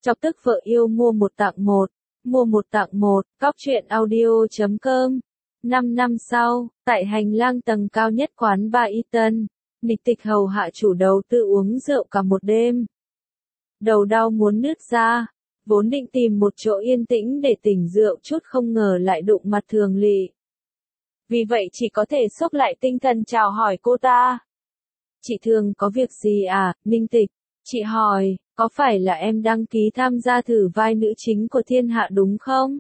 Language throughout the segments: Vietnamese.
Chọc tức vợ yêu mua một tặng một. Mua một tặng một, Cóc truyện audio.com. 5 năm sau, tại hành lang tầng cao nhất quán bar Eton, Nịch Tịch hầu hạ chủ đầu tư uống rượu cả một đêm. Đầu đau muốn nứt ra, vốn định tìm một chỗ yên tĩnh để tỉnh rượu chút không ngờ lại đụng mặt Thường Lị. Vì vậy chỉ có thể xốc lại tinh thần chào hỏi cô ta. Chị Thường có việc gì à, Ninh Tịch? Chị hỏi, có phải là em đăng ký tham gia thử vai nữ chính của Thiên Hạ đúng không?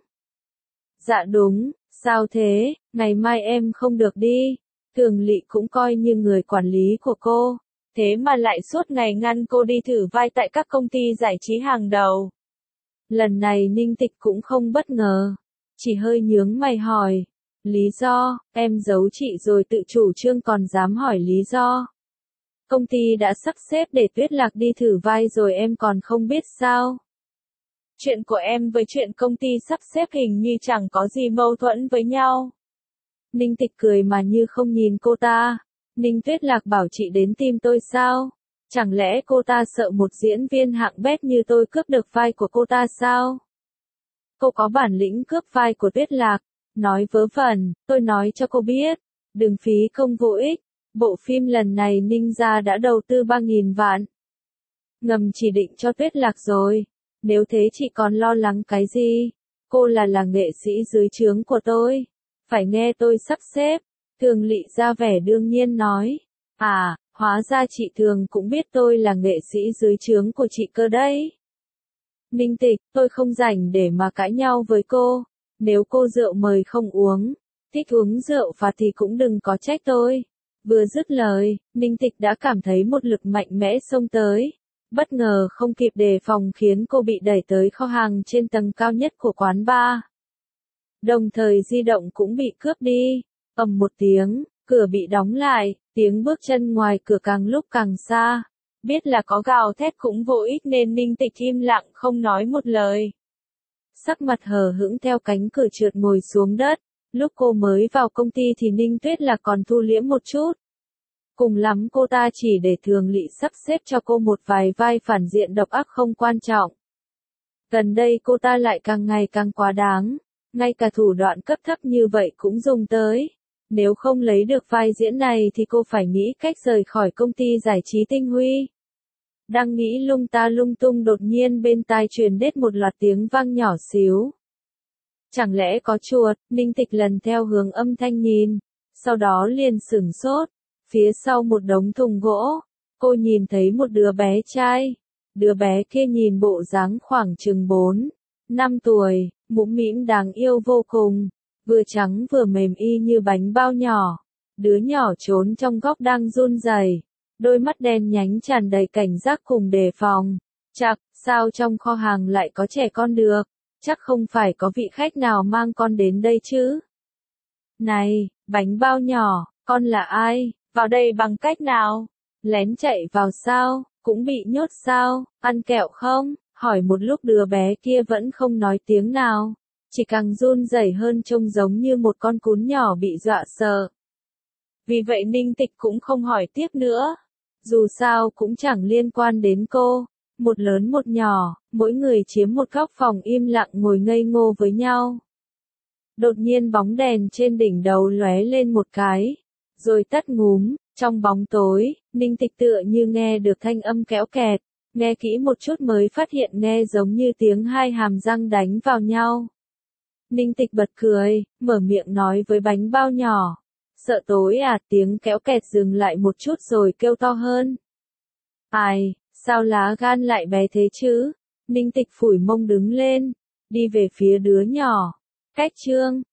Dạ đúng, sao thế, ngày mai em không được đi. Thường Lị cũng coi như người quản lý của cô, thế mà lại suốt ngày ngăn cô đi thử vai tại các công ty giải trí hàng đầu. Lần này Ninh Tịch cũng không bất ngờ, chỉ hơi nhướng mày hỏi. Lý do, em giấu chị rồi tự chủ trương còn dám hỏi lý do. Công ty đã sắp xếp để Tuyết Lạc đi thử vai rồi em còn không biết sao? Chuyện của em với chuyện công ty sắp xếp hình như chẳng có gì mâu thuẫn với nhau. Ninh Tịch cười mà như không nhìn cô ta. Ninh Tuyết Lạc bảo chị đến tìm tôi sao? Chẳng lẽ cô ta sợ một diễn viên hạng bét như tôi cướp được vai của cô ta sao? Cô có bản lĩnh cướp vai của Tuyết Lạc. Nói vớ vẩn, tôi nói cho cô biết. Đừng phí công vô ích. Bộ phim lần này Ninh gia đã đầu tư 3.000 vạn. Ngầm chỉ định cho Tuyết Lạc rồi. Nếu thế chị còn lo lắng cái gì? Cô là nghệ sĩ dưới trướng của tôi. Phải nghe tôi sắp xếp. Thường Lị ra vẻ đương nhiên nói. À, hóa ra chị Thường cũng biết tôi là nghệ sĩ dưới trướng của chị cơ đấy. Ninh Tịch, tôi không rảnh để mà cãi nhau với cô. Nếu cô rượu mời không uống, thích uống rượu phạt thì cũng đừng có trách tôi. Vừa dứt lời, Ninh Tịch đã cảm thấy một lực mạnh mẽ xông tới. Bất ngờ không kịp đề phòng khiến cô bị đẩy tới kho hàng trên tầng cao nhất của quán bar. Đồng thời di động cũng bị cướp đi. Ầm một tiếng, cửa bị đóng lại, tiếng bước chân ngoài cửa càng lúc càng xa. Biết là có gào thét cũng vô ích nên Ninh Tịch im lặng không nói một lời. Sắc mặt hờ hững theo cánh cửa trượt ngồi xuống đất. Lúc cô mới vào công ty thì Ninh Tuyết Lạc còn thu liễm một chút. Cùng lắm cô ta chỉ để Thường Lị sắp xếp cho cô một vài vai phản diện độc ác không quan trọng. Gần đây cô ta lại càng ngày càng quá đáng. Ngay cả thủ đoạn cấp thấp như vậy cũng dùng tới. Nếu không lấy được vai diễn này thì cô phải nghĩ cách rời khỏi công ty giải trí Tinh Huy. Đang nghĩ lung ta lung tung đột nhiên bên tai truyền đến một loạt tiếng vang nhỏ xíu. Chẳng lẽ có chuột? Ninh Tịch lần theo hướng âm thanh nhìn, sau đó liền sửng sốt. Phía sau một đống thùng gỗ, cô nhìn thấy một đứa bé trai. Đứa bé kia nhìn bộ dáng khoảng chừng 4, 5 tuổi, mũm mĩm đáng yêu vô cùng, vừa trắng vừa mềm y như bánh bao nhỏ. Đứa nhỏ trốn trong góc đang run rẩy, đôi mắt đen nhánh tràn đầy cảnh giác cùng đề phòng. Chạc, sao trong kho hàng lại có trẻ con được? Chắc không phải có vị khách nào mang con đến đây chứ? Này, bánh bao nhỏ, con là ai? Vào đây bằng cách nào? Lén chạy vào sao? Cũng bị nhốt sao? Ăn kẹo không? Hỏi một lúc đứa bé kia vẫn không nói tiếng nào. Chỉ càng run rẩy hơn trông giống như một con cún nhỏ bị dọa sợ. Vì vậy Ninh Tịch cũng không hỏi tiếp nữa. Dù sao cũng chẳng liên quan đến cô. Một lớn một nhỏ, mỗi người chiếm một góc phòng im lặng ngồi ngây ngô với nhau. Đột nhiên bóng đèn trên đỉnh đầu lóe lên một cái, rồi tắt ngúm. Trong bóng tối, Ninh Tịch tựa như nghe được thanh âm kéo kẹt, nghe kỹ một chút mới phát hiện nghe giống như tiếng hai hàm răng đánh vào nhau. Ninh Tịch bật cười, mở miệng nói với bánh bao nhỏ. Sợ tối à? Tiếng kéo kẹt dừng lại một chút rồi kêu to hơn. Ai, sao lá gan lại bé thế chứ? Ninh Tịch phủi mông đứng lên, đi về phía đứa nhỏ. Cách chương